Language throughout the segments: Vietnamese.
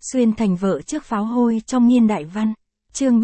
Xuyên thành vợ trước pháo hôi trong Niên Đại Văn. Chương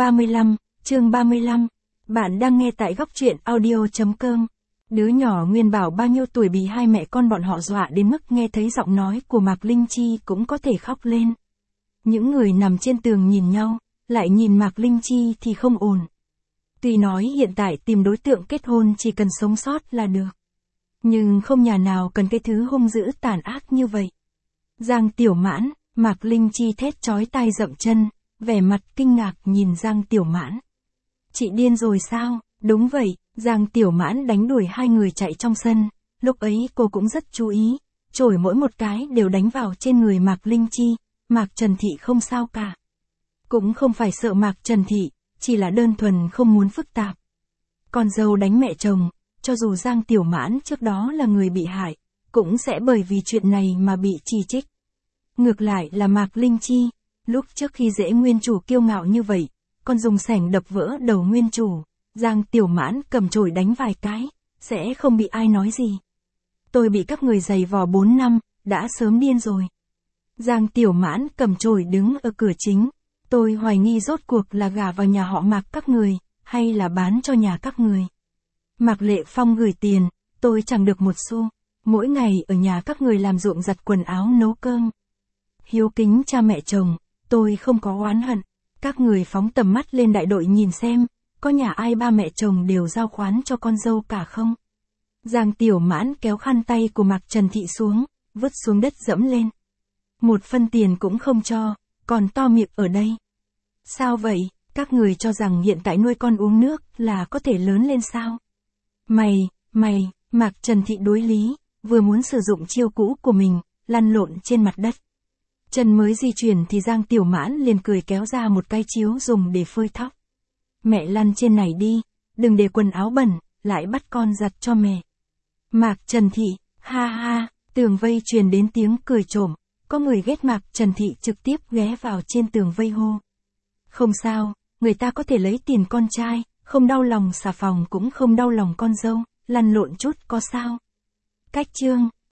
35. Bạn đang nghe tại góc truyện audio.com. Đứa nhỏ Nguyên Bảo bao nhiêu tuổi bị hai mẹ con bọn họ dọa đến mức nghe thấy giọng nói của Mạc Linh Chi cũng có thể khóc lên. Những người nằm trên tường nhìn nhau, lại nhìn Mạc Linh Chi thì không ổn. Tuy nói hiện tại tìm đối tượng kết hôn chỉ cần sống sót là được. Nhưng không nhà nào cần cái thứ hung dữ tàn ác như vậy. Giang Tiểu Mãn, Mạc Linh Chi thét chói tai dậm chân, vẻ mặt kinh ngạc nhìn Giang Tiểu Mãn. Chị điên rồi sao? Đúng vậy, Giang Tiểu Mãn đánh đuổi hai người chạy trong sân, lúc ấy cô cũng rất chú ý, chổi mỗi một cái đều đánh vào trên người Mạc Linh Chi, Mạc Trần Thị không sao cả. Cũng không phải sợ Mạc Trần Thị, chỉ là đơn thuần không muốn phức tạp. Con dâu đánh mẹ chồng, cho dù Giang Tiểu Mãn trước đó là người bị hại, cũng sẽ bởi vì chuyện này mà bị chỉ trích. Ngược lại là Mạc Linh Chi, lúc trước khi dễ nguyên chủ kiêu ngạo như vậy, còn dùng sẻng đập vỡ đầu nguyên chủ, Giang Tiểu Mãn cầm chổi đánh vài cái, sẽ không bị ai nói gì. Tôi bị các người giày vò 4 năm, đã sớm điên rồi. Giang Tiểu Mãn cầm chổi đứng ở cửa chính, tôi hoài nghi rốt cuộc là gả vào nhà họ Mạc các người, hay là bán cho nhà các người. Mạc Lệ Phong gửi tiền, tôi chẳng được một xu, mỗi ngày ở nhà các người làm ruộng giặt quần áo nấu cơm. Hiếu kính cha mẹ chồng, tôi không có oán hận, các người phóng tầm mắt lên đại đội nhìn xem, có nhà ai ba mẹ chồng đều giao khoán cho con dâu cả không? Giang Tiểu Mãn kéo khăn tay của Mạc Trần Thị xuống, vứt xuống đất dẫm lên. Một phân tiền cũng không cho, còn to miệng ở đây. Sao vậy, các người cho rằng hiện tại nuôi con uống nước là có thể lớn lên sao? Mày, Mạc Trần Thị đối lý, vừa muốn sử dụng chiêu cũ của mình, lăn lộn trên mặt đất. Chân mới di chuyển thì Giang Tiểu Mãn liền cười kéo ra một cái chiếu dùng để phơi tóc. Mẹ lăn trên này đi, đừng để quần áo bẩn, lại bắt con giặt cho mẹ. Mạc Trần Thị, ha ha, tường vây truyền đến tiếng cười trộm, có người ghét Mạc Trần Thị trực tiếp ghé vào trên tường vây hô. Không sao, người ta có thể lấy tiền con trai, không đau lòng xà phòng cũng không đau lòng con dâu, lăn lộn chút có sao. Cách chương